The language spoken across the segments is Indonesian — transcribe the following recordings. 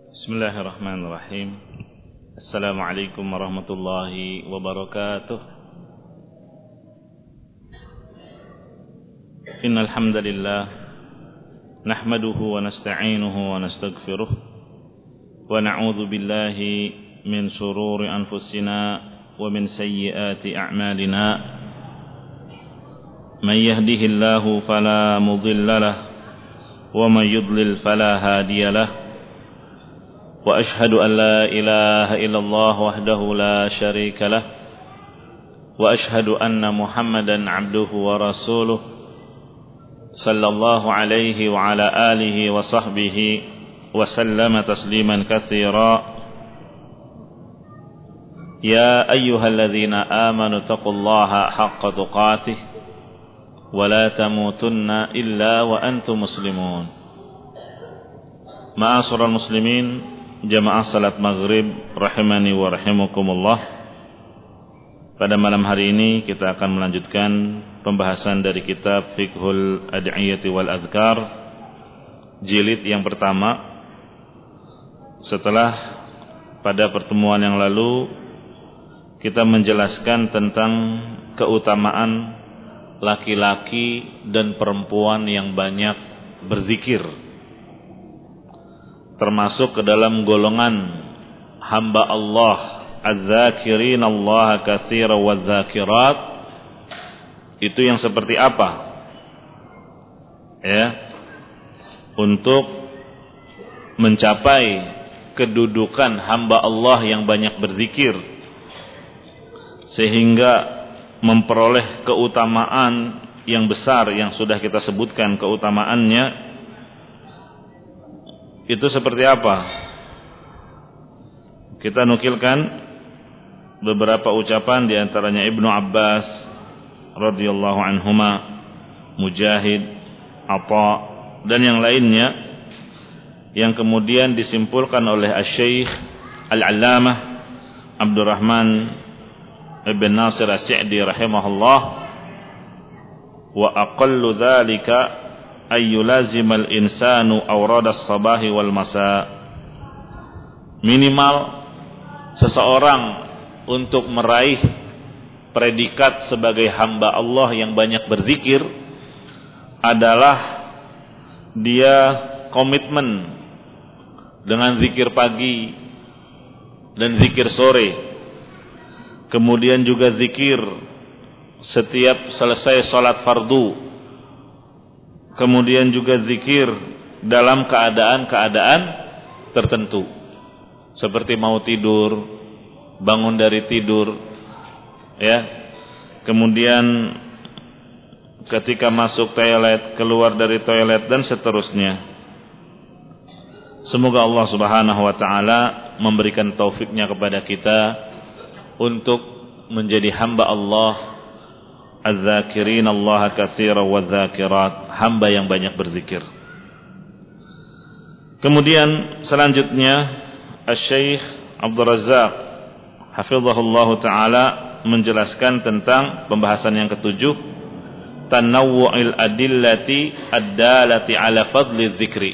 Bismillahirrahmanirrahim. Assalamualaikum warahmatullahi wabarakatuh. Innal hamdalillah nahmaduhu wa nasta'inuhu wa nastaghfiruh wa na'udzu billahi min shururi anfusina wa min sayyiati a'malina. Man yahdihillahu fala mudilla lahu wa man yudlil fala hadiya lahu. Wa ashhadu an la ilaha illallah wahdahu la syarika lah wa ashhadu anna Muhammadan abduhu wa rasuluh sallallahu alaihi wa ala alihi wa sahbihi wa sallama tasliman katsira. Ya ayyuhalladzina amanu taqullaha haqqa tuqatih wa la tamutunna illa wa antum muslimun. Ma'asyiral muslimin, jamaah salat maghrib rahimani wa rahimakumullah. Pada malam hari ini kita akan melanjutkan pembahasan dari kitab Fiqhul Ad'iyati wal Azkar jilid yang pertama. Setelah pada pertemuan yang lalu kita menjelaskan tentang keutamaan laki-laki dan perempuan yang banyak berzikir, termasuk ke dalam golongan hamba Allah az-zakirin Allah katsiran wadz-zakirat. Itu yang seperti apa? Ya. Untuk mencapai kedudukan hamba Allah yang banyak berzikir sehingga memperoleh keutamaan yang besar yang sudah kita sebutkan keutamaannya, itu seperti apa? Kita nukilkan beberapa ucapan, di antaranya Ibnu Abbas radhiyallahu anhuma, Mujahid, Atha dan yang lainnya, yang kemudian disimpulkan oleh Asy-Syaikh Al-Allamah Abdurrahman Ibn Nasir As-Sa'di rahimahullah. Wa aqallu dzalika ayyulazimal insanu awradas sabahi wal masa. Minimal seseorang untuk meraih predikat sebagai hamba Allah yang banyak berzikir adalah dia komitmen dengan zikir pagi dan zikir sore, kemudian juga zikir setiap selesai salat fardu, kemudian juga zikir dalam keadaan-keadaan tertentu, seperti mau tidur, bangun dari tidur, ya. Kemudian ketika masuk toilet, keluar dari toilet dan seterusnya. Semoga Allah Subhanahu wa taala memberikan taufiknya kepada kita untuk menjadi hamba Allah az-zakirin Allah katsiran wadz-zakirat, hamba yang banyak berzikir. Kemudian selanjutnya Asy-Syaikh Abdul Razzaq hafizahullahu taala menjelaskan tentang pembahasan yang ketujuh, tanawwu'il adillati ad-dalati ala fadli dzikri.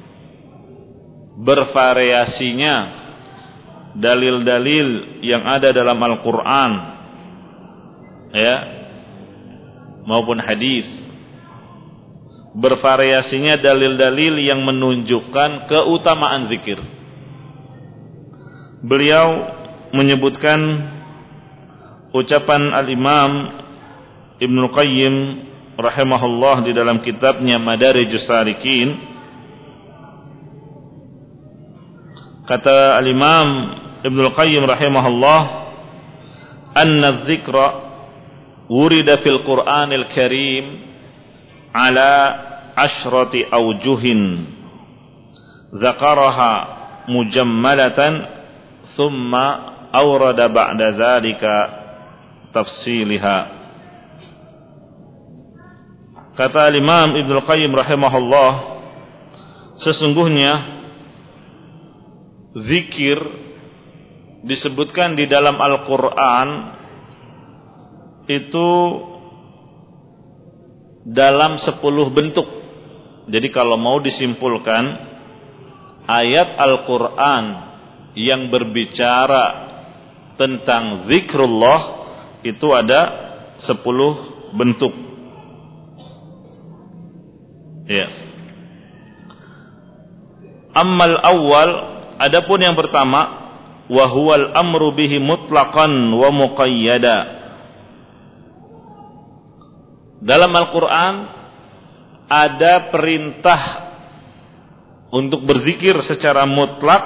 Bervariasinya dalil-dalil yang ada dalam Al-Qur'an, ya, maupun hadis. Bervariasinya dalil-dalil yang menunjukkan keutamaan zikir. Beliau menyebutkan ucapan Al-Imam Ibnu Qayyim rahimahullah di dalam kitabnya Madarijus Salikin. Kata Al-Imam Ibnu Qayyim rahimahullah, anna dzikra wurida fil Qur'anil Karim ala asyrati awjuhin dzakaraha mujammalatan thumma awrada ba'da dzalika tafsiliha. Kata Imam Ibnu Qayyim rahimahullah, sesungguhnya zikir disebutkan di dalam Al-Qur'an itu dalam 10 bentuk. Jadi kalau mau disimpulkan, ayat Al-Quran yang berbicara tentang zikrullah itu ada 10 bentuk. Ya. Ammal awal, adapun yang pertama, wa huwal amru bihi mutlaqan wa muqayyada. Dalam Al-Quran ada perintah untuk berzikir secara mutlak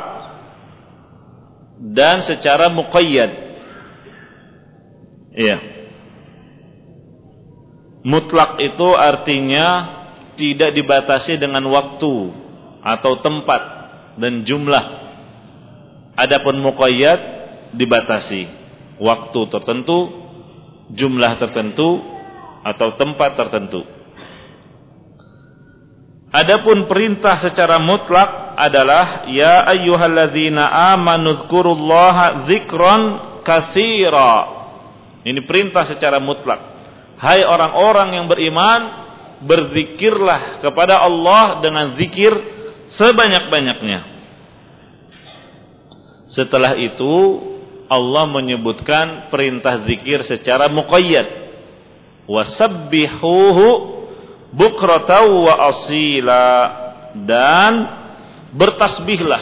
dan secara muqayyad. Iya. Mutlak itu artinya tidak dibatasi dengan waktu atau tempat dan jumlah. Adapun muqayyad dibatasi, waktu tertentu, jumlah tertentu atau tempat tertentu. Adapun perintah secara mutlak adalah ya ayyuhalladzina amanu dzkurullaha dzikran katsira. Ini perintah secara mutlak. Hai orang-orang yang beriman, berzikirlah kepada Allah dengan zikir sebanyak-banyaknya. Setelah itu Allah menyebutkan perintah zikir secara muqayyad. Wasabbihuhu bukratan wa asila, dan bertasbihlah.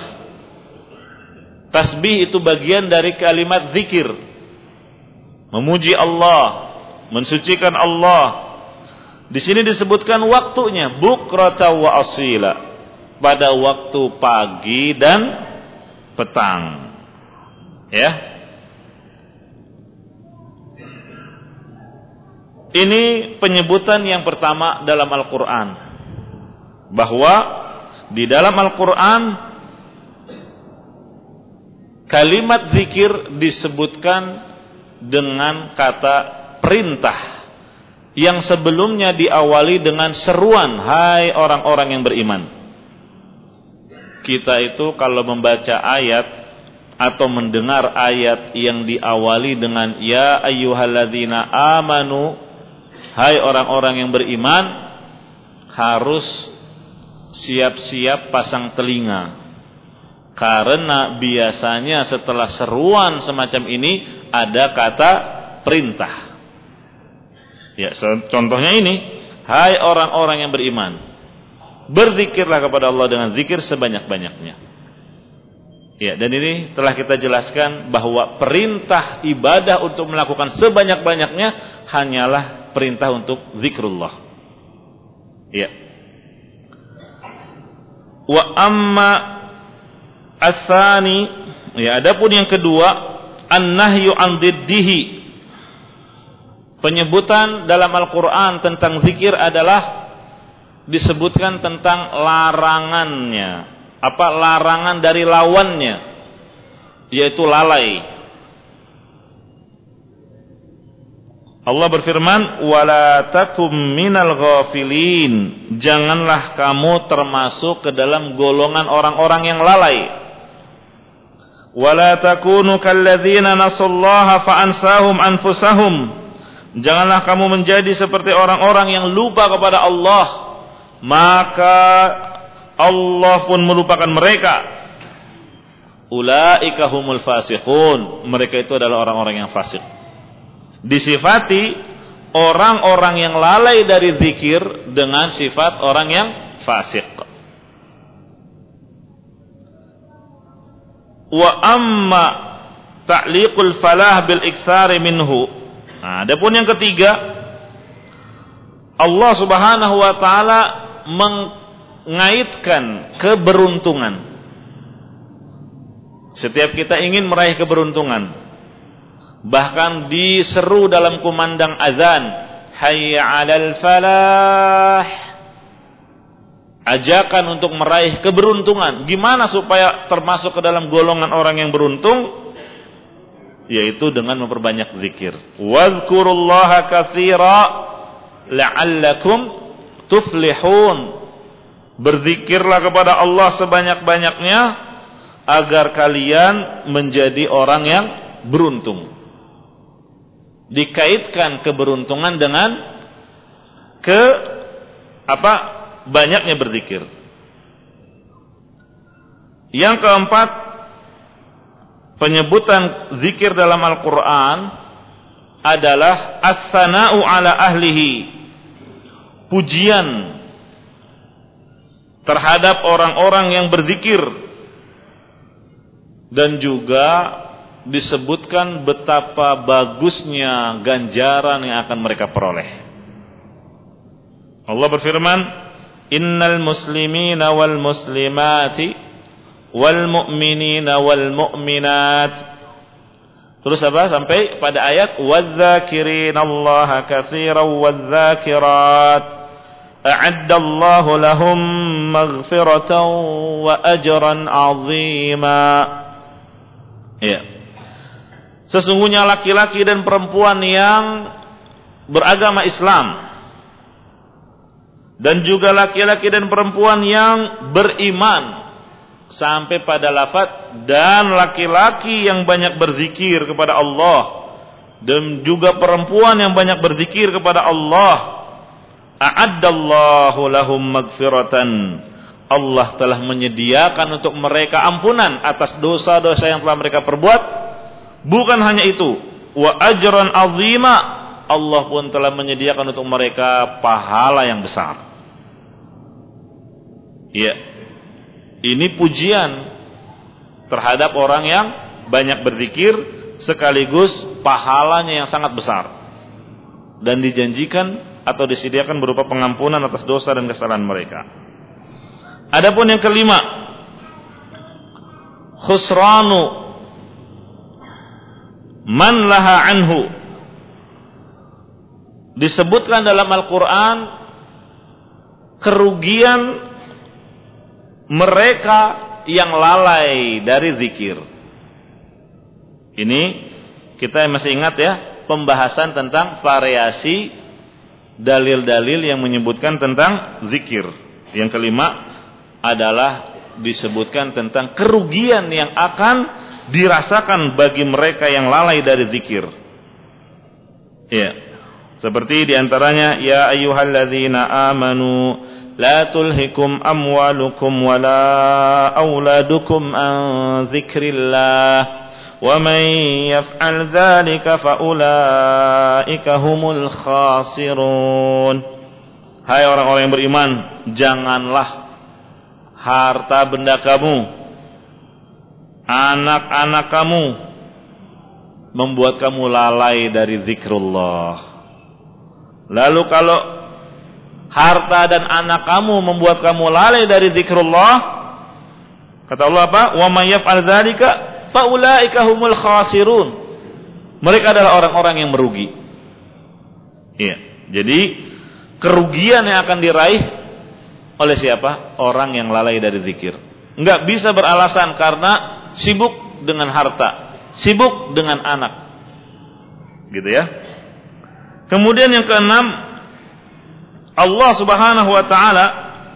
Tasbih itu bagian dari kalimat zikir, memuji Allah, mensucikan Allah. Di sini disebutkan waktunya bukratan wa asila, pada waktu pagi dan petang. Ya. Ini penyebutan yang pertama dalam Al-Quran, bahwa di dalam Al-Quran kalimat zikir disebutkan dengan kata perintah yang sebelumnya diawali dengan seruan, hai orang-orang yang beriman. Kita itu kalau membaca ayat atau mendengar ayat yang diawali dengan ya ayyuhalladzina amanu, hai orang-orang yang beriman, harus siap-siap pasang telinga. Karena biasanya setelah seruan semacam ini ada kata perintah. Ya, contohnya ini, hai orang-orang yang beriman, berzikirlah kepada Allah dengan zikir sebanyak-banyaknya. Ya, dan ini telah kita jelaskan bahwa perintah ibadah untuk melakukan sebanyak-banyaknya hanyalah perintah untuk zikrullah. Ya. Wa amma as-tsani, ya, adapun yang kedua, an-nahyu an diddihi. Penyebutan dalam Al-Qur'an tentang zikir adalah disebutkan tentang larangannya. Apa larangan dari lawannya? Yaitu lalai. Allah berfirman, wala takum minal ghafilin, janganlah kamu termasuk ke dalam golongan orang-orang yang lalai. Wala takunu kalladzina nasullaha fa ansahum anfusahum, janganlah kamu menjadi seperti orang-orang yang lupa kepada Allah, maka Allah pun melupakan mereka. Ulaika humul fasiqun, mereka itu adalah orang-orang yang fasik. Disifati orang-orang yang lalai dari zikir dengan sifat orang yang fasik. Wa amma ta'liqul falah bil iktsari minhu. Nah, adapun yang ketiga, Allah Subhanahu wa taala mengaitkan keberuntungan. Setiap kita ingin meraih keberuntungan, bahkan diseru dalam kumandang azan, hayya 'alal falah, ajakan untuk meraih keberuntungan. Gimana supaya termasuk ke dalam golongan orang yang beruntung? Yaitu dengan memperbanyak zikir. Wadhkurullaha katsira la'allakum tuflihun. Berzikirlah kepada Allah sebanyak-banyaknya agar kalian menjadi orang yang beruntung. Dikaitkan keberuntungan dengan banyaknya berzikir. Yang keempat, penyebutan zikir dalam Al-Quran adalah as-sana'u ala ahlihi, pujian terhadap orang-orang yang berzikir, dan juga disebutkan betapa bagusnya ganjaran yang akan mereka peroleh. Allah berfirman, innal muslimina wal muslimati wal mu'minina wal mu'minat. Terus apa? Sampai pada ayat wadz-dzakirinallaha katsiran wadz-dzakirat a'addallahu lahum maghfiratan wa ajran 'azima. Ya. Sesungguhnya laki-laki dan perempuan yang beragama Islam, dan juga laki-laki dan perempuan yang beriman, sampai pada lafaz dan laki-laki yang banyak berzikir kepada Allah, dan juga perempuan yang banyak berzikir kepada Allah, a'addallahu lahum maghfiratan, Allah telah menyediakan untuk mereka ampunan atas dosa-dosa yang telah mereka perbuat. Bukan hanya itu, wa ajran 'azima, Allah pun telah menyediakan untuk mereka pahala yang besar. Ya. Ini pujian terhadap orang yang banyak berzikir, sekaligus pahalanya yang sangat besar, dan dijanjikan atau disediakan berupa pengampunan atas dosa dan kesalahan mereka. Adapun yang kelima, khusranu man laha anhu, disebutkan dalam Al-Quran kerugian mereka yang lalai dari zikir. Ini kita masih ingat ya, pembahasan tentang variasi dalil-dalil yang menyebutkan tentang zikir. Yang kelima adalah disebutkan tentang kerugian yang akan dirasakan bagi mereka yang lalai dari zikir. Ya. Seperti diantaranya, ya ayyuhalladzina amanu la tulhikum amwalukum wala auladukum an dzikrillah wa man yaf'al dzalika fa ulaika humul khasirun. Hai orang-orang yang beriman, janganlah harta benda kamu, anak-anak kamu membuat kamu lalai dari zikrullah. Lalu kalau harta dan anak kamu membuat kamu lalai dari zikrullah, kata Allah apa? Wa may yaf'al dzalika fa ulaika humul khasirun. Mereka adalah orang-orang yang merugi. Iya. Jadi kerugian yang akan diraih oleh siapa? Orang yang lalai dari zikir. Enggak bisa beralasan karena sibuk dengan harta, sibuk dengan anak. Gitu ya. Kemudian yang keenam, Allah Subhanahu wa taala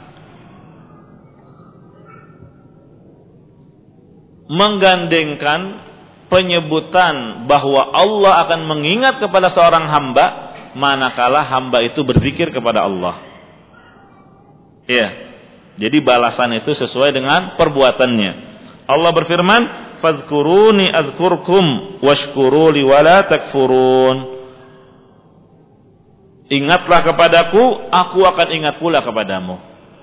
menggandengkan penyebutan bahwa Allah akan mengingat kepada seorang hamba manakala hamba itu berzikir kepada Allah. Ya. Jadi balasan itu sesuai dengan perbuatannya. Allah berfirman, "Fadhkuruni azkurkum washkuru li wala takfurun." Ingatlah kepadaku, aku akan ingat pula kepadamu.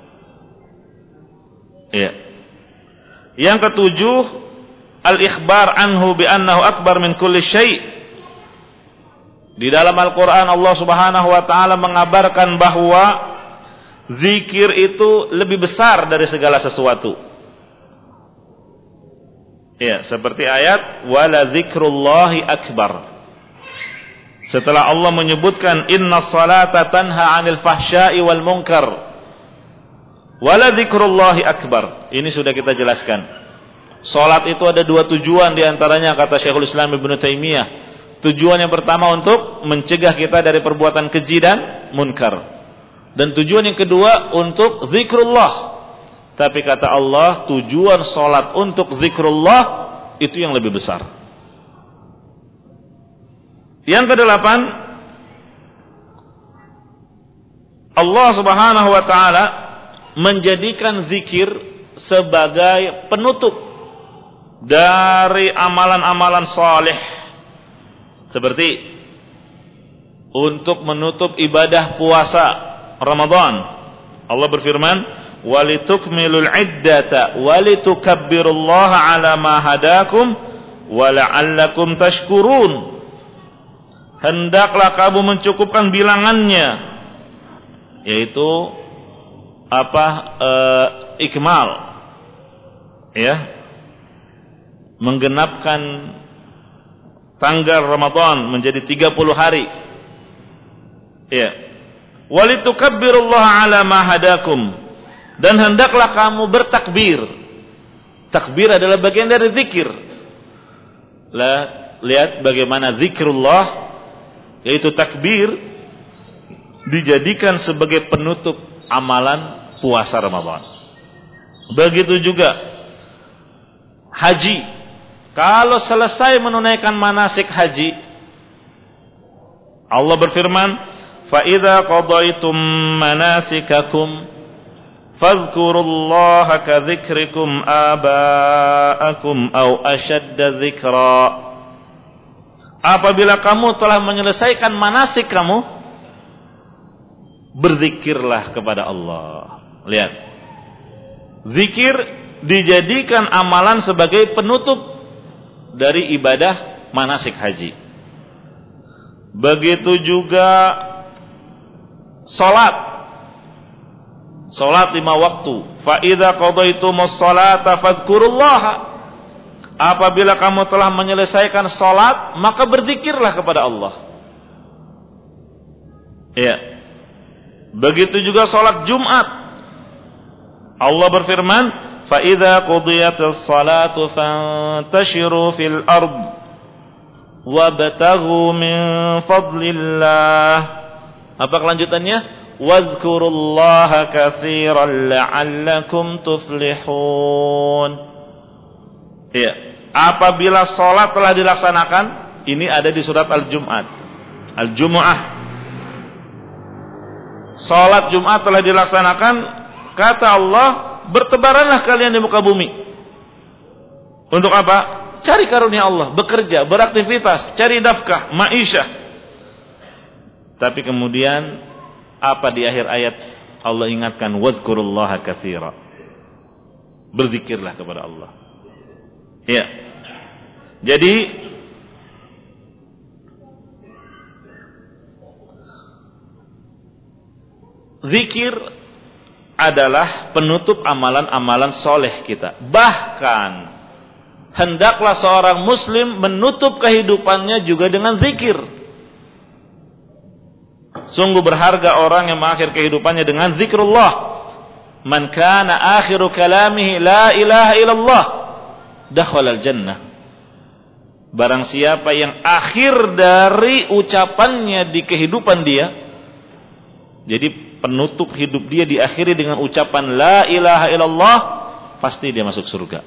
Ya. Yang ketujuh, al-ikhbar anhu bi annahu akbar min kulli syai'. Di dalam Al-Qur'an Allah Subhanahu wa taala mengabarkan bahwa zikir itu lebih besar dari segala sesuatu. Ya, seperti ayat wala dzikrullahi akbar. Setelah Allah menyebutkan inna salata tanha 'anil fahsya'i wal munkar wala dzikrullahi akbar. Ini sudah kita jelaskan. Salat itu ada dua tujuan, diantaranya kata Syekhul Islam Ibnu Taimiyah. Tujuan yang pertama untuk mencegah kita dari perbuatan keji dan munkar, dan tujuan yang kedua untuk zikrullah. Tapi kata Allah, tujuan salat untuk zikrullah itu yang lebih besar. Yang kedelapan, Allah Subhanahu wa taala menjadikan zikir sebagai penutup dari amalan-amalan saleh, seperti untuk menutup ibadah puasa Ramadan. Allah berfirman, walitukmilul iddata walitukabbirullaha ala ma hadakum wala'allakum tashkurun. Hendaklah kamu mencukupkan bilangannya, yaitu ikmal, ya, menggenapkan tanggal Ramadan menjadi 30 hari, ya. Walitukabbirullaha ala ma hadakum, dan hendaklah kamu bertakbir. Takbir adalah bagian dari zikir. Lihat bagaimana zikrullah, yaitu takbir, dijadikan sebagai penutup amalan puasa Ramadan. Begitu juga haji. Kalau selesai menunaikan manasik haji, Allah berfirman, فَإِذَا قَضَيْتُمْ مَنَاسِكَكُمْ فَاذْكُرُوا اللَّهَ كَذِكْرِكُمْ آبَاءَكُمْ أَوْ أَشَدَّ ذِكْرًا. Apabila kamu telah menyelesaikan manasik kamu, berzikirlah kepada Allah. Lihat, zikir dijadikan amalan sebagai penutup dari ibadah manasik haji. Begitu juga Salat 5 waktu. Fa idza qadaytumus salata fadhkurullaha. Apabila kamu telah menyelesaikan salat, maka berzikirlah kepada Allah. Ya. Begitu juga salat Jumat. Allah berfirman, fa idza qudiyatis salatu fantashiru fil ard wabtaghu min fadlillah. Apa kelanjutannya? Wadhkurullaha katsiran la'allakum tuflihun. Ya, apabila salat telah dilaksanakan, ini ada di surat Al-Jumu'ah. Salat Jumat telah dilaksanakan, kata Allah, bertebaranlah kalian di muka bumi. Untuk apa? Cari karunia Allah, bekerja, beraktivitas, cari nafkah, ma'isyah. Tapi kemudian apa di akhir ayat? Allah ingatkan, wazkurullaha katsira. Berzikirlah kepada Allah. Ya. Jadi zikir adalah penutup amalan-amalan soleh kita. Bahkan hendaklah seorang muslim menutup kehidupannya juga dengan zikir. Sungguh berharga orang yang mengakhiri kehidupannya dengan zikrullah. Man kana akhiru kalamihi la ilaha illallah dakhalal jannah. Barang siapa yang akhir dari ucapannya di kehidupan dia, jadi penutup hidup dia diakhiri dengan ucapan la ilaha illallah, pasti dia masuk surga.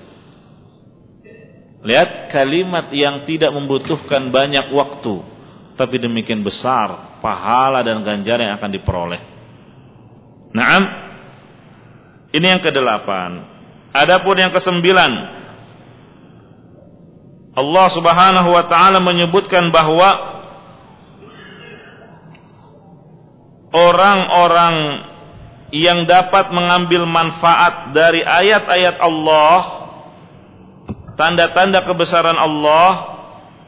Lihat, kalimat yang tidak membutuhkan banyak waktu, tapi demikian besar pahala dan ganjaran yang akan diperoleh. Naam. Ini yang ke-8. Adapun yang ke-9, Allah Subhanahu wa taala menyebutkan bahwa orang-orang yang dapat mengambil manfaat dari ayat-ayat Allah, tanda-tanda kebesaran Allah,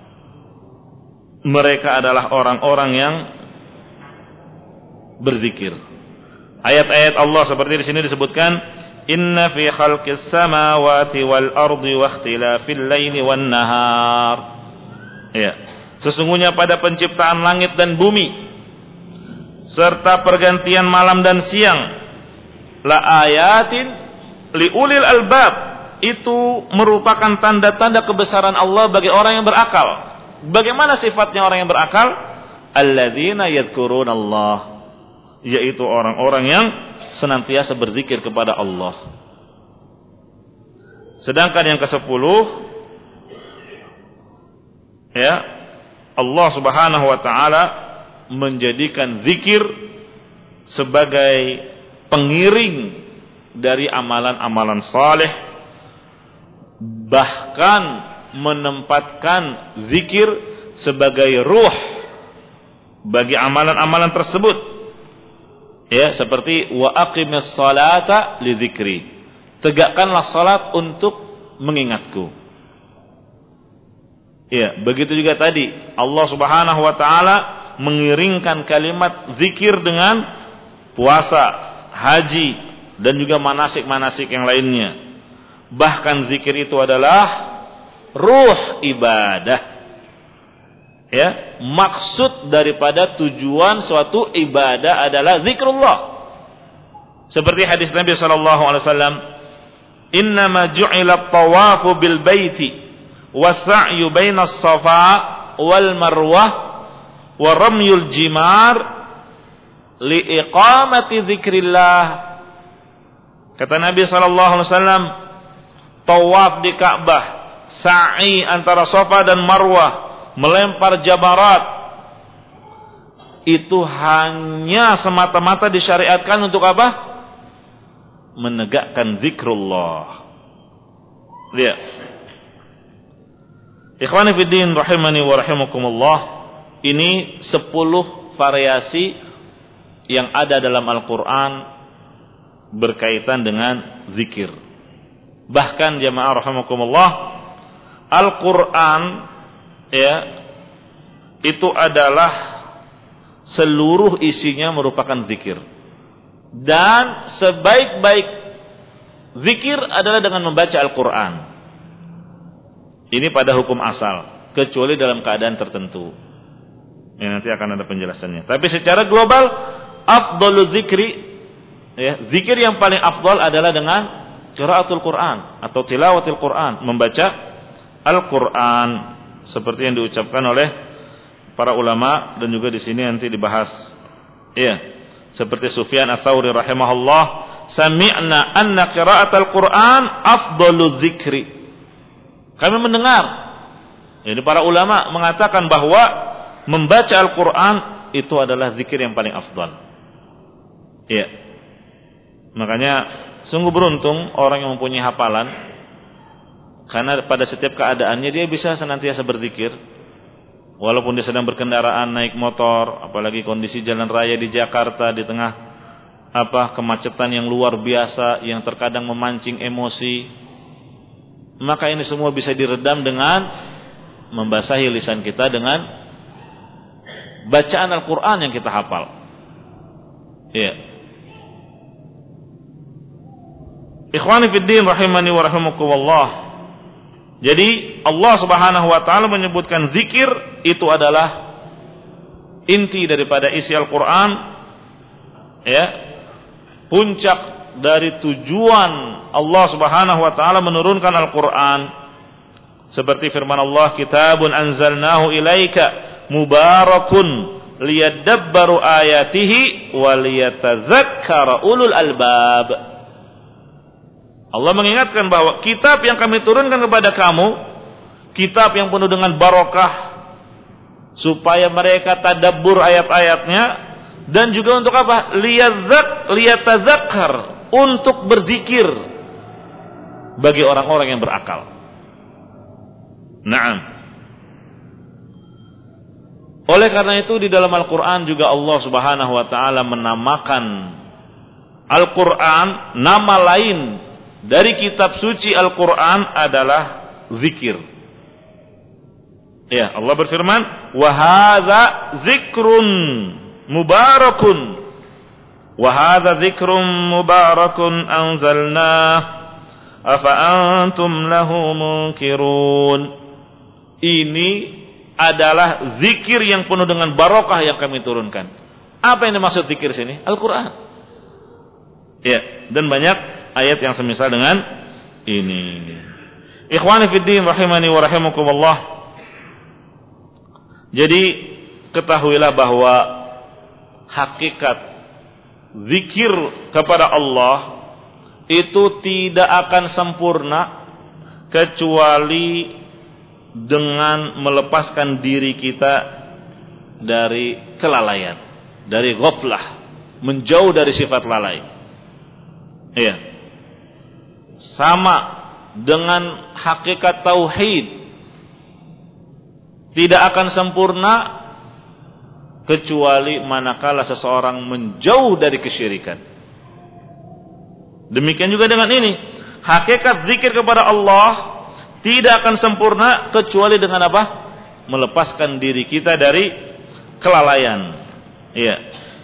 mereka adalah orang-orang yang berzikir. Ayat-ayat Allah seperti di sini disebutkan, inna fi khalqis samawati wal ardi wa ikhtilafil laili wan nahar. Ya, sesungguhnya pada penciptaan langit dan bumi serta pergantian malam dan siang, la ayatin liulil albab, itu merupakan tanda-tanda kebesaran Allah bagi orang yang berakal. Bagaimana sifatnya orang yang berakal? Alladzina yadhkurunallah, yaitu orang-orang yang senantiasa berzikir kepada Allah. Sedangkan yang ke-10, ya, Allah Subhanahu wa taala menjadikan zikir sebagai pengiring dari amalan-amalan saleh, bahkan menempatkan zikir sebagai ruh bagi amalan-amalan tersebut. Ya, seperti wa aqimis salata li dzikri. Tegakkanlah salat untuk mengingatku. Ya, begitu juga tadi Allah Subhanahu wa taala mengiringkan kalimat zikir dengan puasa, haji dan juga manasik-manasik yang lainnya. Bahkan zikir itu adalah ruh ibadah. Ya, maksud daripada tujuan suatu ibadah adalah zikrullah. Seperti hadis Nabi sallallahu alaihi wasallam, "Innama ju'ila at-tawafu bil baiti was-sa'yu bainas safa wal marwah wa ramyul jimar li iqamati dzikrillah." Kata Nabi sallallahu alaihi wasallam, tawaf di Ka'bah, sa'i antara Safa dan Marwah, melempar jamarat, itu hanya semata-mata disyariatkan untuk apa? Menegakkan zikrullah. Lihat. Ikhwani fiddin rahimani wa rahimakumullah, ini 10 variasi yang ada dalam Al-Quran berkaitan dengan zikir. Bahkan jamaah rahimakumullah, Al-Quran ya itu adalah seluruh isinya merupakan zikir. Dan sebaik-baik zikir adalah dengan membaca Al-Quran. Ini pada hukum asal, kecuali dalam keadaan tertentu. Ya, nanti akan ada penjelasannya. Tapi secara global, afdhalu zikri, ya, zikir yang paling afdal adalah dengan qiraatul Quran atau tilawatil Quran, membaca Al-Quran, seperti yang diucapkan oleh para ulama dan juga di sini nanti dibahas. Ya, seperti Sufyan Ats-Tsauri rahimahullah, sami'na anna qiraatal Quran afdhalu dzikri. Kami mendengar, jadi para ulama mengatakan bahwa membaca Al-Quran itu adalah zikir yang paling afdal. Ya, makanya sungguh beruntung orang yang mempunyai hafalan, karena pada setiap keadaannya dia bisa senantiasa berzikir. Walaupun dia sedang berkendaraan, naik motor, apalagi kondisi jalan raya di Jakarta di tengah kemacetan yang luar biasa yang terkadang memancing emosi. Maka ini semua bisa diredam dengan membasahi lisan kita dengan bacaan Al-Quran yang kita hafal. Ya. Ikhwani fiddin rahimani wa rahimakumullah. Jadi Allah Subhanahu wa taala menyebutkan zikir itu adalah inti daripada isi Al-Quran, ya, puncak dari tujuan Allah Subhanahu wa taala menurunkan Al-Quran. Seperti firman Allah, kitabun anzalnahu ilaika mubarakun liyadabbaru ayatihi wa liyatadzakkara ulul albab. Allah mengingatkan bahwa kitab yang kami turunkan kepada kamu, kitab yang penuh dengan barokah, supaya mereka tadabbur ayat-ayatnya, dan juga untuk apa? Liyatadzakkar, untuk berzikir bagi orang-orang yang berakal. Naam. Oleh karena itu di dalam Al-Quran juga Allah Subhanahu wa taala menamakan Al-Quran, nama lain dari kitab suci Al-Quran adalah zikir. Ya, Allah berfirman, wa hadza zikrun mubarakun, wa hadza zikrun mubarakun anzalnah afa antum lahu munkirun. Ini adalah zikir yang penuh dengan barokah yang kami turunkan. Apa yang dimaksud zikir sini? Al-Quran. Ya, dan banyak ayat yang semisal dengan ini. Ikhwani fiddin rahimani wa rahimakumullah. Jadi ketahuilah bahwa hakikat zikir kepada Allah itu tidak akan sempurna kecuali dengan melepaskan diri kita dari kelalaian, dari ghaflah, menjauh dari sifat lalai. Iya. sama dengan hakikat tauhid tidak akan sempurna kecuali manakala seseorang menjauh dari kesyirikan. Demikian juga dengan ini, hakikat zikir kepada Allah tidak akan sempurna kecuali dengan apa? Melepaskan diri kita dari kelalaian. Iya.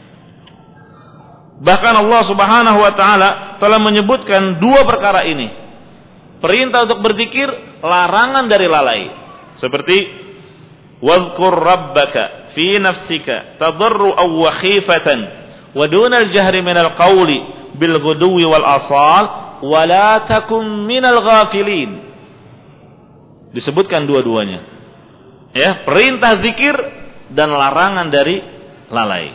Bahkan Allah Subhanahu wa taala telah menyebutkan dua perkara ini. Perintah untuk berzikir, larangan dari lalai. Seperti wadhkur rabbaka fi nafsika tadarruan wa khifatan wa dunal jahri minal qawli bil ghuduwi wal asal wa la takum minal ghafilin. Disebutkan dua-duanya. Ya, perintah zikir dan larangan dari lalai.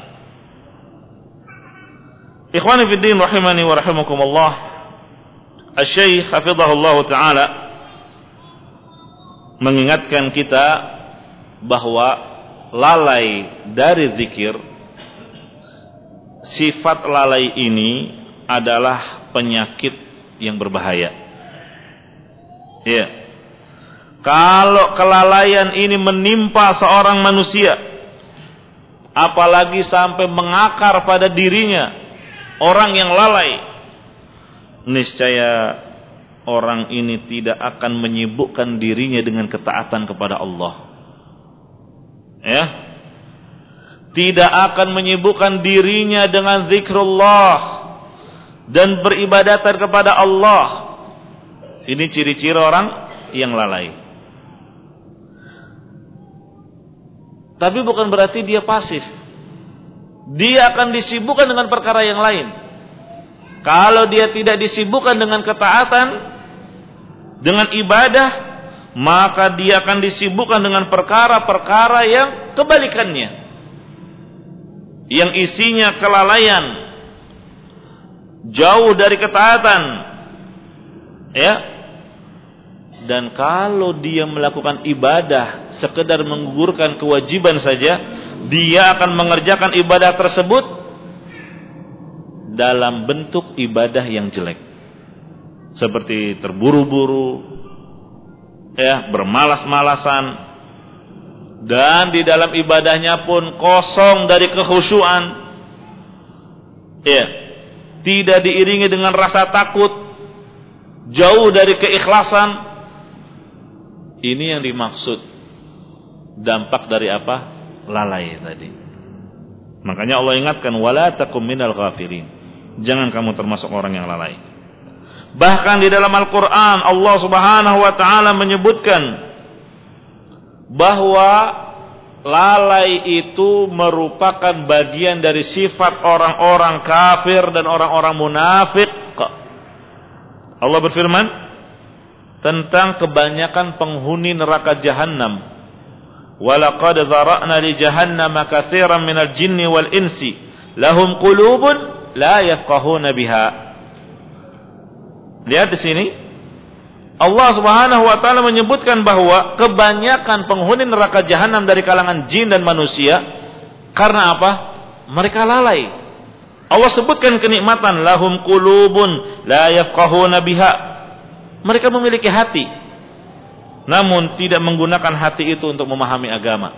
Ikhwani fi din rahimani wa rahimakumullah. Asy-Syaikh hafizahullah taala mengingatkan kita bahwa lalai dari zikir, sifat lalai ini adalah penyakit yang berbahaya. Ya. Kalau kelalaian ini menimpa seorang manusia, apalagi sampai mengakar pada dirinya, orang yang lalai, niscaya orang ini tidak akan menyibukkan dirinya dengan ketaatan kepada Allah. Ya. Tidak akan menyibukkan dirinya dengan zikrullah dan beribadatan kepada Allah. Ini ciri-ciri orang yang lalai. Tapi bukan berarti dia pasif. Dia akan disibukkan dengan perkara yang lain. Kalau dia tidak disibukkan dengan ketaatan, dengan ibadah, maka dia akan disibukkan dengan perkara-perkara yang kebalikannya, yang isinya kelalaian, jauh dari ketaatan. Ya. Dan kalau dia melakukan ibadah sekedar menggugurkan kewajiban saja, dia akan mengerjakan ibadah tersebut dalam bentuk ibadah yang jelek, seperti terburu-buru, ya, bermalas-malasan, dan di dalam ibadahnya pun kosong dari kekhusyuan, ya, tidak diiringi dengan rasa takut, jauh dari keikhlasan. Ini yang dimaksud dampak dari apa? Lalai tadi. Makanya Allah ingatkan, wala takum minal ghafilin. Jangan kamu termasuk orang yang lalai. Bahkan di dalam Al-Quran Allah Subhanahu wa ta'ala menyebutkan bahwa lalai itu merupakan bagian dari sifat orang-orang kafir dan orang-orang munafik. Allah berfirman tentang kebanyakan penghuni neraka Jahannam. Walaqad dzara'na li jahannama katsiran minal jinni wal insi lahum qulubun la yafqahuna biha. Lihat di sini Allah Subhanahu wa taala menyebutkan bahwa kebanyakan penghuni neraka Jahannam dari kalangan jin dan manusia karena apa? Mereka lalai. Allah sebutkan kenikmatan, lahum qulubun la yafqahuna biha. Mereka memiliki hati, namun tidak menggunakan hati itu untuk memahami agama.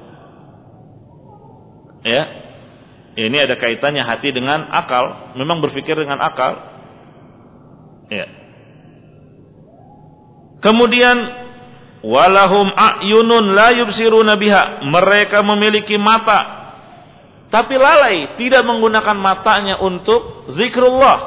Ya, ini ada kaitannya hati dengan akal. Memang berpikir dengan akal. Ya. Kemudian walahum a'yunun la yubsiruna biha. Mereka memiliki mata, tapi lalai, tidak menggunakan matanya untuk zikrullah.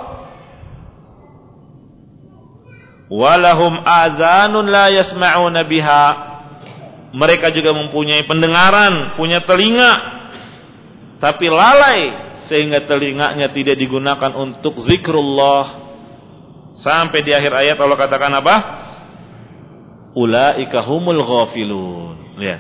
Walahum adzanun la yasma'una biha. Mereka juga mempunyai pendengaran, punya telinga, tapi lalai sehingga telinganya tidak digunakan untuk zikrullah. Sampai di akhir ayat Allah katakan apa? Ulaika humul ghafilun. Lihat.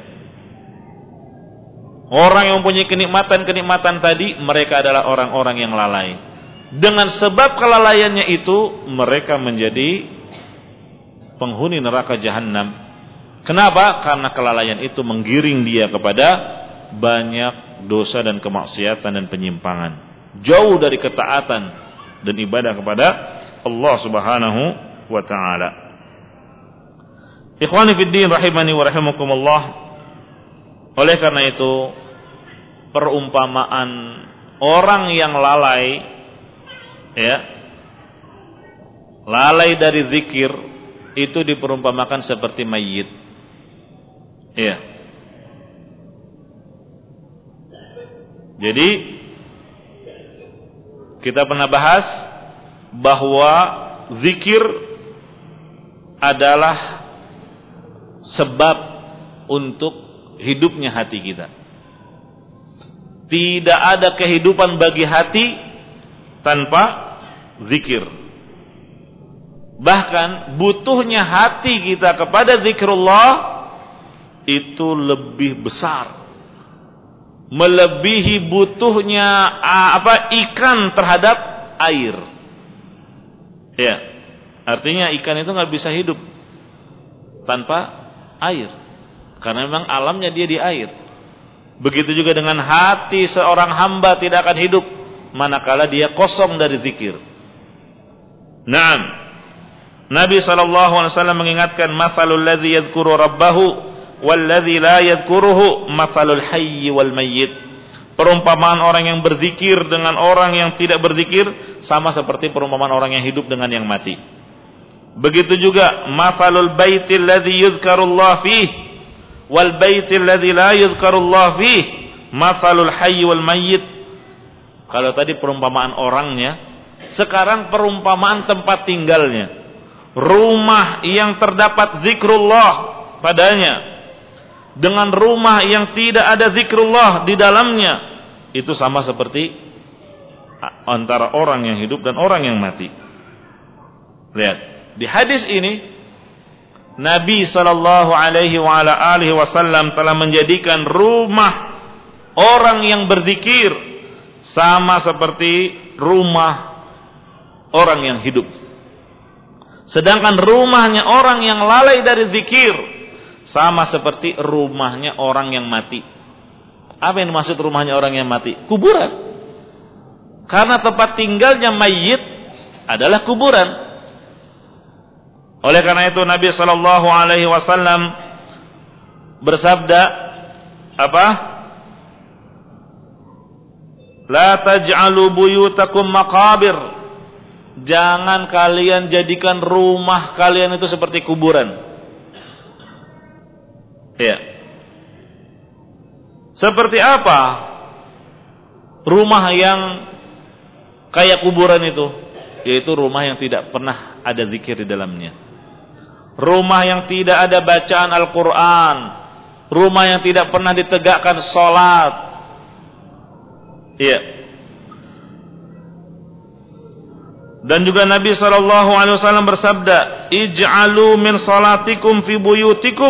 Orang yang mempunyai kenikmatan-kenikmatan tadi, mereka adalah orang-orang yang lalai. Dengan sebab kelalaiannya itu, mereka menjadi penghuni neraka Jahannam. Kenapa? Karena kelalaian itu menggiring dia kepada banyak dosa dan kemaksiatan dan penyimpangan, jauh dari ketaatan dan ibadah kepada Allah Subhanahu wa ta'ala. Ikhwani fid din rahimani wa rahimakumullah. Oleh karena itu, perumpamaan orang yang lalai, ya, lalai dari zikir itu diperumpamakan seperti mayit. Ya. Jadi kita pernah bahas bahwa zikir adalah sebab untuk hidupnya hati kita. Tidak ada kehidupan bagi hati tanpa zikir. Bahkan butuhnya hati kita kepada zikrullah itu lebih besar, melebihi butuhnya ikan terhadap air. Ya, artinya ikan itu nggak bisa hidup tanpa air, karena memang alamnya dia di air. Begitu juga dengan hati seorang hamba tidak akan hidup manakala dia kosong dari zikir. Naam, Nabi SAW mengingatkan, mathalul ladzi yadhkuru rabbahu wal ladzi la yadhkuruhu mathalul hayy wal mayyit. Perumpamaan orang yang berzikir dengan orang yang tidak berzikir sama seperti perumpamaan orang yang hidup dengan yang mati. Begitu juga mathalul baitil ladzi yuzkarullah fihi wal baitil ladzi la yuzkarullah fihi mathalul hayy wal mayyit. Kalau tadi perumpamaan orangnya, sekarang perumpamaan tempat tinggalnya. Rumah yang terdapat zikrullah padanya dengan rumah yang tidak ada zikrullah di dalamnya, itu sama seperti antara orang yang hidup dan orang yang mati. Lihat, di hadis ini Nabi SAW telah menjadikan rumah orang yang berzikir sama seperti rumah orang yang hidup. Sedangkan rumahnya orang yang lalai dari zikir sama seperti rumahnya orang yang mati. Apa yang dimaksud rumahnya orang yang mati? Kuburan. Karena tempat tinggalnya mayit adalah kuburan. Oleh karena itu Nabi SAW bersabda apa? La taj'alu buyutakum maqabir. Jangan kalian jadikan rumah kalian itu seperti kuburan. Ya. Seperti apa rumah yang kayak kuburan itu? Yaitu rumah yang tidak pernah ada zikir di dalamnya. Rumah yang tidak ada bacaan Al-Quran. Rumah yang tidak pernah ditegakkan sholat. Ya. Dan juga Nabi SAW bersabda, ij'alu min salatikum fi buyutikum.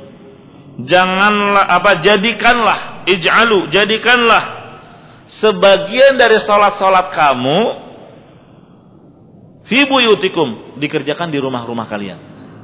Jadikanlah sebagian dari salat-salat kamu fi buyutikum, dikerjakan di rumah-rumah kalian.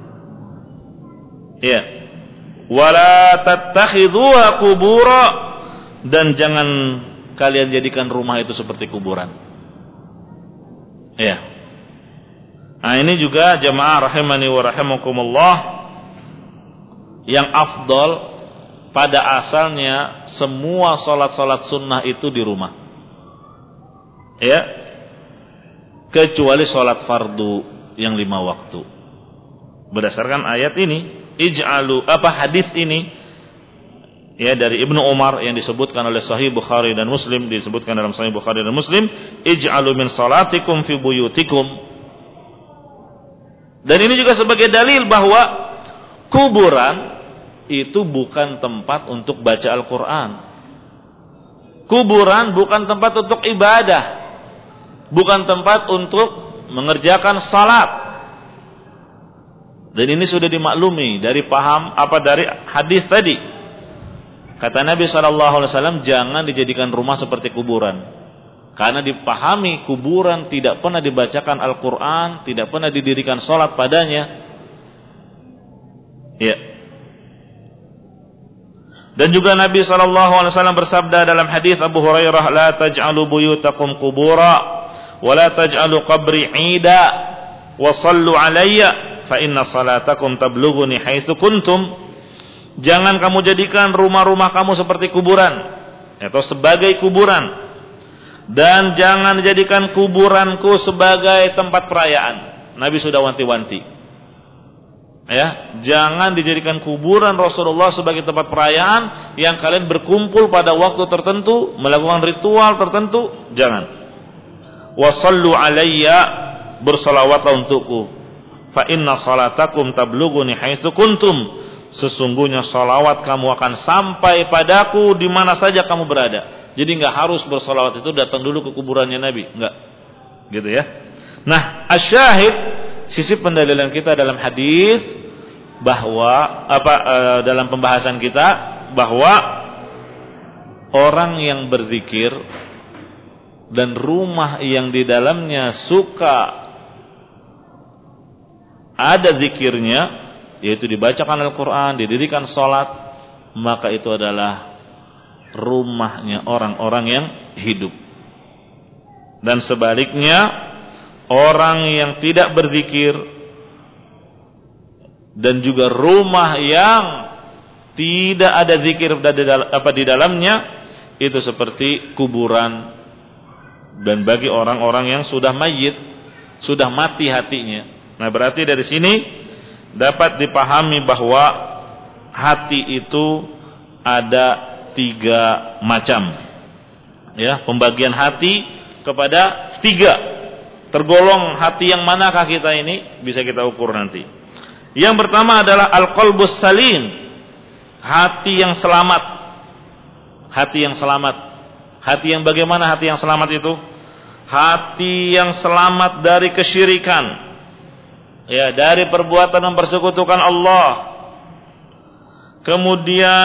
Ya. Wala tattakhidhuha qubura, dan jangan kalian jadikan rumah itu seperti kuburan. Ya. Nah, ini juga jamaah rahimani wa rahimakumullah, yang afdal pada asalnya semua salat-salat sunnah itu di rumah. Ya. Kecuali salat fardu yang 5 waktu. Berdasarkan ayat ini, hadis ini ya dari Ibnu Umar yang disebutkan oleh Sahih Bukhari dan Muslim, disebutkan dalam Sahih Bukhari dan Muslim, ij'alu min salatikum fi buyutikum. Dan ini juga sebagai dalil bahwa kuburan itu bukan tempat untuk baca Al-Quran. Kuburan bukan tempat untuk ibadah, bukan tempat untuk mengerjakan salat. Dan ini sudah dimaklumi dari dari hadis tadi. Kata Nabi SAW, jangan dijadikan rumah seperti kuburan. Karena dipahami kuburan tidak pernah dibacakan Al-Quran, tidak pernah didirikan sholat padanya. Ya. Dan juga Nabi SAW bersabda dalam hadis Abu Hurairah, la taj'alu buyutakum qubura, wa la taj'alu qabri 'ida. wa sallu alayya fa inna salatakum tablughuni haitsu kuntum. Jangan kamu jadikan rumah-rumah kamu seperti kuburan atau sebagai kuburan, dan jangan jadikan kuburanku sebagai tempat perayaan. Nabi sudah wanti-wanti. Ya, jangan dijadikan kuburan Rasulullah sebagai tempat perayaan yang kalian berkumpul pada waktu tertentu, melakukan ritual tertentu, jangan. Wa sallu alayya, bersalawatlah untukku. Fa inna salatakum tablughuni haitsu kuntum. Sesungguhnya salawat kamu akan sampai padaku di mana saja kamu berada. Jadi enggak harus bersalawat itu datang dulu ke kuburannya Nabi, enggak. Gitu ya. Nah, asyahid, sisi pendalilan kita dalam hadis bahwa dalam pembahasan kita bahwa orang yang berzikir dan rumah yang di dalamnya suka ada zikirnya, yaitu dibacakan Al-Quran, didirikan sholat, maka itu adalah rumahnya orang-orang yang hidup. Dan sebaliknya, orang yang tidak berzikir dan juga rumah yang tidak ada zikir di dalamnya, itu seperti kuburan. Dan bagi orang-orang yang sudah mayit, sudah mati hatinya. Nah, berarti dari sini dapat dipahami bahwa hati itu ada 3 macam. Ya, pembagian hati kepada 3. Tergolong hati yang manakah kita ini? Bisa kita ukur nanti. Yang pertama adalah al-qalbus salim, hati yang selamat. Hati yang selamat. Hati yang bagaimana hati yang selamat itu? Hati yang selamat dari kesyirikan. Ya, dari perbuatan mempersekutukan Allah. Kemudian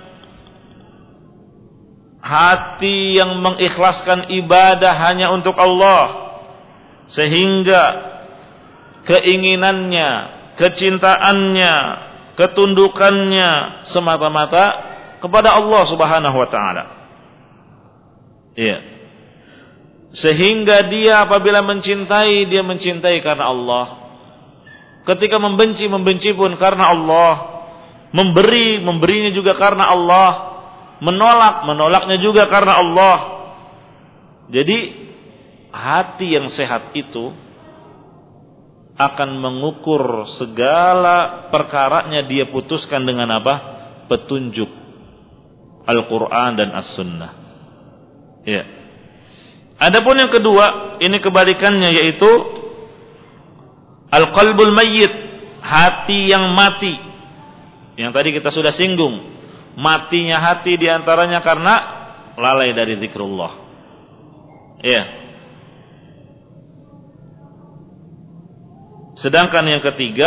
hati yang mengikhlaskan ibadah hanya untuk Allah, sehingga keinginannya, kecintaannya, ketundukannya semata-mata kepada Allah Subhanahu wa taala. Iya. Sehingga dia apabila mencintai, dia mencintai karena Allah. Ketika membenci pun karena Allah. Memberinya juga karena Allah. Menolaknya juga karena Allah. Jadi hati yang sehat itu akan mengukur segala perkaranya, dia putuskan dengan apa? Petunjuk Al-Quran dan As-Sunnah. Ya. Adapun yang kedua, ini kebalikannya, yaitu Al-Qalbul Mayyit, hati yang mati. Yang tadi kita sudah singgung, matinya hati diantaranya karena lalai dari zikrullah. Ya. Sedangkan yang ketiga,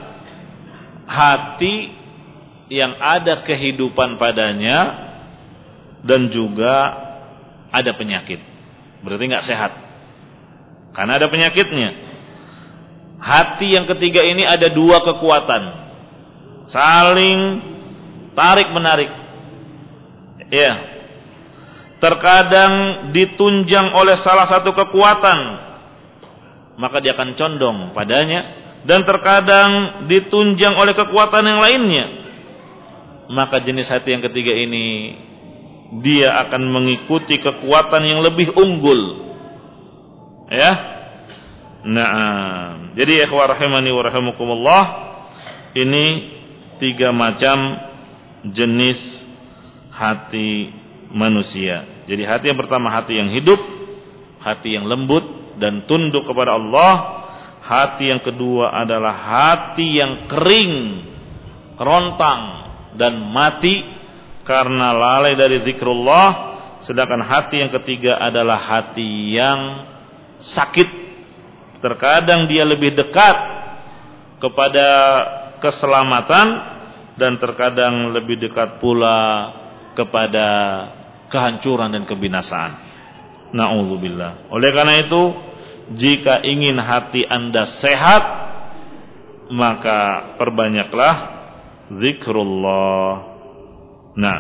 hati yang ada kehidupan padanya dan juga ada penyakit. Berarti enggak sehat, karena ada penyakitnya. Hati yang ketiga ini ada 2 kekuatan, saling tarik menarik. Ya. Terkadang ditunjang oleh salah satu kekuatan, maka dia akan condong padanya, dan terkadang ditunjang oleh kekuatan yang lainnya, maka jenis hati yang ketiga ini dia akan mengikuti kekuatan yang lebih unggul. Ya. Nah, jadi ikhwah rahimani wa rahimakumullah, ini 3 macam jenis hati manusia. Jadi hati yang pertama hati yang hidup, hati yang lembut dan tunduk kepada Allah. Hati yang kedua adalah hati yang kering, kerontang dan mati karena lalai dari zikrullah. Sedangkan hati yang ketiga adalah hati yang sakit. Terkadang dia lebih dekat kepada keselamatan dan terkadang lebih dekat pula kepada kehancuran dan kebinasaan. Na'udzubillah. Oleh karena itu, jika ingin hati Anda sehat, maka perbanyaklah zikrullah. Nah,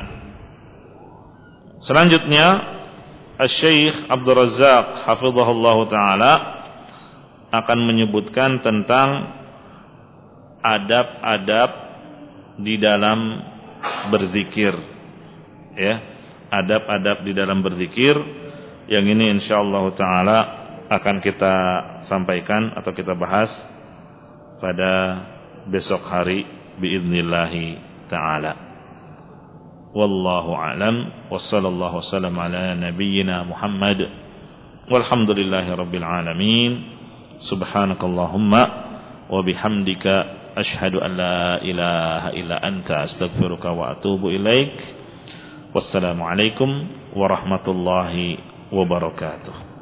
selanjutnya Asy-Syaikh Abdul Razzaq hafizahullah taala akan menyebutkan tentang adab-adab di dalam berzikir, ya, adab-adab di dalam berzikir, yang ini insyaallah taala akan kita sampaikan atau kita bahas pada besok hari biiznillah taala. Wallahu a'lam wa sallallahu wasallam ala nabiyyina Muhammad walhamdulillahi rabbil alamin. Subhanakallahumma wa bihamdika asyhadu an la ilaha illa anta astaghfiruka wa atubu ilaik. Wassalamualaikum warahmatullahi wabarakatuh.